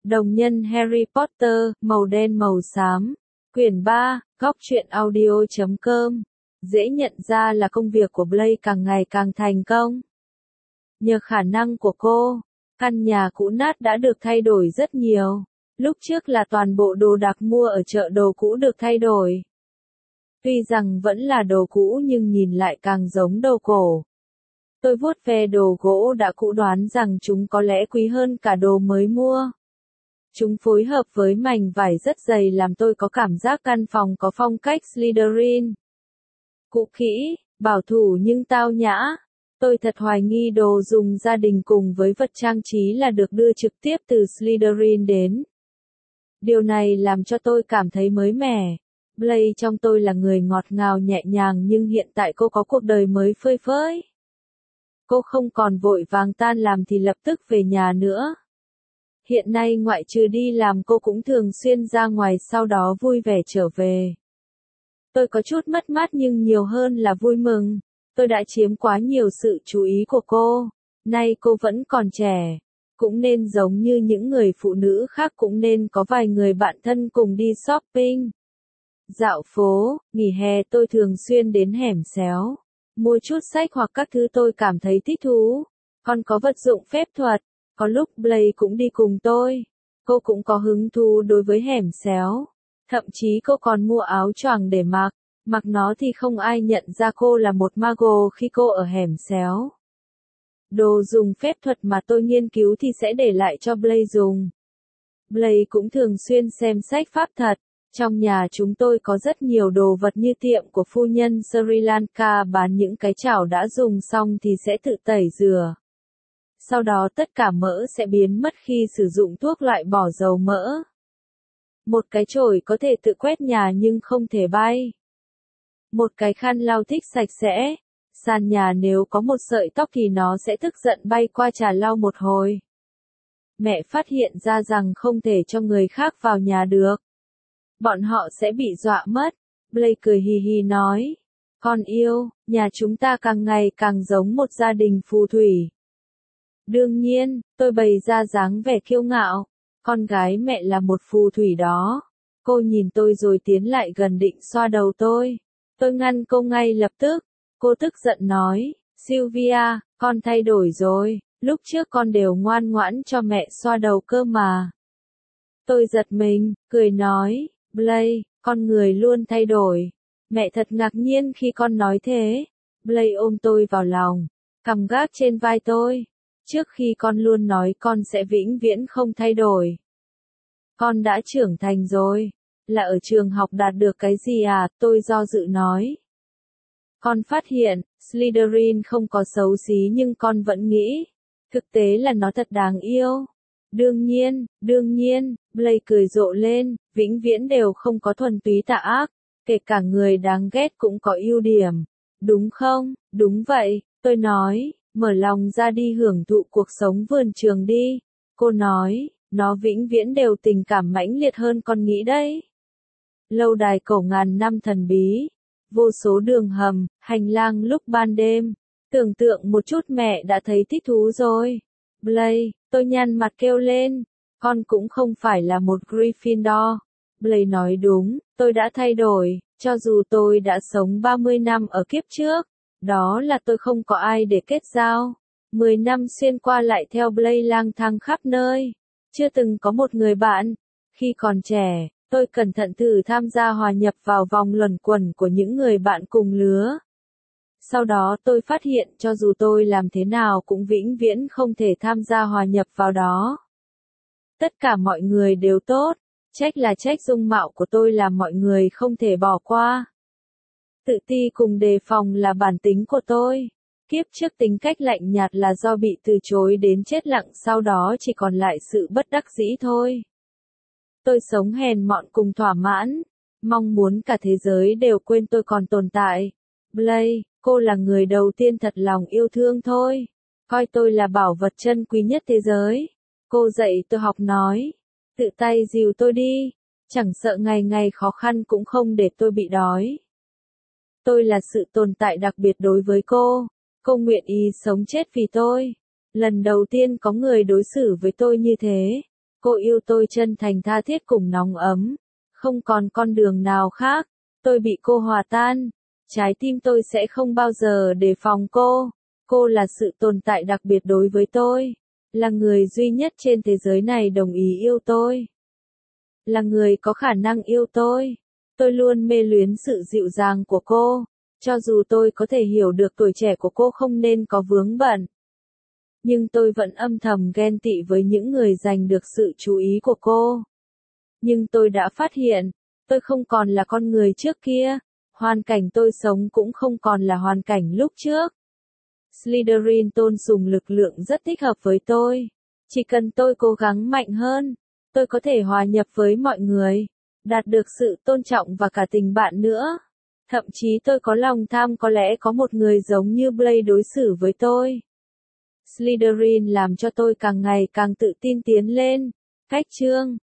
Đồng nhân Harry Potter, màu đen màu xám. Quyển 3, góc truyện audio.com. Dễ nhận ra là công việc của Blake càng ngày càng thành công. Nhờ khả năng của cô, căn nhà cũ nát đã được thay đổi rất nhiều. Lúc trước là toàn bộ đồ đạc mua ở chợ đồ cũ được thay đổi. Tuy rằng vẫn là đồ cũ nhưng nhìn lại càng giống đồ cổ. Tôi vuốt ve đồ gỗ đã cũ đoán rằng chúng có lẽ quý hơn cả đồ mới mua. Chúng phối hợp với mảnh vải rất dày làm tôi có cảm giác căn phòng có phong cách Slytherin. Cũ kỹ, bảo thủ nhưng tao nhã. Tôi thật hoài nghi đồ dùng gia đình cùng với vật trang trí là được đưa trực tiếp từ Slytherin đến. Điều này làm cho tôi cảm thấy mới mẻ. Blake trong tôi là người ngọt ngào nhẹ nhàng nhưng hiện tại cô có cuộc đời mới phơi phới. Cô không còn vội vàng tan làm thì lập tức về nhà nữa. Hiện nay ngoại trừ đi làm cô cũng thường xuyên ra ngoài sau đó vui vẻ trở về. Tôi có chút mất mát nhưng nhiều hơn là vui mừng. Tôi đã chiếm quá nhiều sự chú ý của cô. Nay cô vẫn còn trẻ. Cũng nên giống như những người phụ nữ khác cũng nên có vài người bạn thân cùng đi shopping. Dạo phố, nghỉ hè tôi thường xuyên đến hẻm xéo. Mua chút sách hoặc các thứ tôi cảm thấy thích thú. Còn có vật dụng phép thuật. Có lúc Blake cũng đi cùng tôi. Cô cũng có hứng thú đối với hẻm xéo. Thậm chí cô còn mua áo choàng để mặc. Mặc nó thì không ai nhận ra cô là một mago khi cô ở hẻm xéo. Đồ dùng phép thuật mà tôi nghiên cứu thì sẽ để lại cho Blake dùng. Blake cũng thường xuyên xem sách pháp thật. Trong nhà chúng tôi có rất nhiều đồ vật như tiệm của phu nhân Sri Lanka bán những cái chảo đã dùng xong thì sẽ tự tẩy rửa. Sau đó tất cả mỡ sẽ biến mất khi sử dụng thuốc loại bỏ dầu mỡ. Một cái chổi có thể tự quét nhà nhưng không thể bay. Một cái khăn lau thích sạch sẽ. Sàn nhà nếu có một sợi tóc thì nó sẽ tức giận bay qua chà lau một hồi. Mẹ phát hiện ra rằng không thể cho người khác vào nhà được. Bọn họ sẽ bị dọa mất. Blake cười hì hì nói. Con yêu, nhà chúng ta càng ngày càng giống một gia đình phù thủy. Đương nhiên, tôi bày ra dáng vẻ kiêu ngạo. Con gái mẹ là một phù thủy đó. Cô nhìn tôi rồi tiến lại gần định xoa đầu tôi. Tôi ngăn cô ngay lập tức. Cô tức giận nói, Sylvia, con thay đổi rồi. Lúc trước con đều ngoan ngoãn cho mẹ xoa đầu cơ mà. Tôi giật mình, cười nói, Blake, con người luôn thay đổi. Mẹ thật ngạc nhiên khi con nói thế. Blake ôm tôi vào lòng, cằm gác trên vai tôi. Trước khi con luôn nói con sẽ vĩnh viễn không thay đổi. Con đã trưởng thành rồi. Là ở trường học đạt được cái gì à? Tôi do dự nói. Con phát hiện, Slytherin không có xấu xí nhưng con vẫn nghĩ. Thực tế là nó thật đáng yêu. Đương nhiên, Blake cười rộ lên, vĩnh viễn đều không có thuần túy tà ác. Kể cả người đáng ghét cũng có ưu điểm. Đúng không? Đúng vậy, tôi nói. Mở lòng ra đi hưởng thụ cuộc sống vườn trường đi. Cô nói, nó vĩnh viễn đều tình cảm mãnh liệt hơn con nghĩ đấy. Lâu đài cổ ngàn năm thần bí. Vô số đường hầm, hành lang lúc ban đêm. Tưởng tượng một chút mẹ đã thấy thích thú rồi. Blake, tôi nhăn mặt kêu lên. Con cũng không phải là một Gryffindor. Blake nói đúng, tôi đã thay đổi. Cho dù tôi đã sống 30 năm ở kiếp trước. Đó là tôi không có ai để kết giao. 10 năm xuyên qua lại theo Blake lang thang khắp nơi. Chưa từng có một người bạn. Khi còn trẻ, tôi cẩn thận thử tham gia hòa nhập vào vòng luẩn quẩn của những người bạn cùng lứa. Sau đó tôi phát hiện cho dù tôi làm thế nào cũng vĩnh viễn không thể tham gia hòa nhập vào đó. Tất cả mọi người đều tốt. Trách là trách dung mạo của tôi làm mọi người không thể bỏ qua. Tự ti cùng đề phòng là bản tính của tôi. Kiếp trước tính cách lạnh nhạt là do bị từ chối đến chết lặng sau đó chỉ còn lại sự bất đắc dĩ thôi. Tôi sống hèn mọn cùng thỏa mãn. Mong muốn cả thế giới đều quên tôi còn tồn tại. Blake, cô là người đầu tiên thật lòng yêu thương thôi. Coi tôi là bảo vật chân quý nhất thế giới. Cô dạy tôi học nói. Tự tay dìu tôi đi. Chẳng sợ ngày ngày khó khăn cũng không để tôi bị đói. Tôi là sự tồn tại đặc biệt đối với cô. Cô nguyện ý sống chết vì tôi. Lần đầu tiên có người đối xử với tôi như thế. Cô yêu tôi chân thành tha thiết cùng nóng ấm. Không còn con đường nào khác. Tôi bị cô hòa tan. Trái tim tôi sẽ không bao giờ đề phòng cô. Cô là sự tồn tại đặc biệt đối với tôi. Là người duy nhất trên thế giới này đồng ý yêu tôi. Là người có khả năng yêu tôi. Tôi luôn mê luyến sự dịu dàng của cô. Cho dù tôi có thể hiểu được tuổi trẻ của cô không nên có vướng bận. Nhưng tôi vẫn âm thầm ghen tị với những người giành được sự chú ý của cô. Nhưng tôi đã phát hiện, tôi không còn là con người trước kia. Hoàn cảnh tôi sống cũng không còn là hoàn cảnh lúc trước. Slytherin tôn sùng lực lượng rất thích hợp với tôi. Chỉ cần tôi cố gắng mạnh hơn, tôi có thể hòa nhập với mọi người, đạt được sự tôn trọng và cả tình bạn nữa. Thậm chí tôi có lòng tham có lẽ có một người giống như Blaise đối xử với tôi. Slytherin làm cho tôi càng ngày càng tự tin tiến lên. Cách chương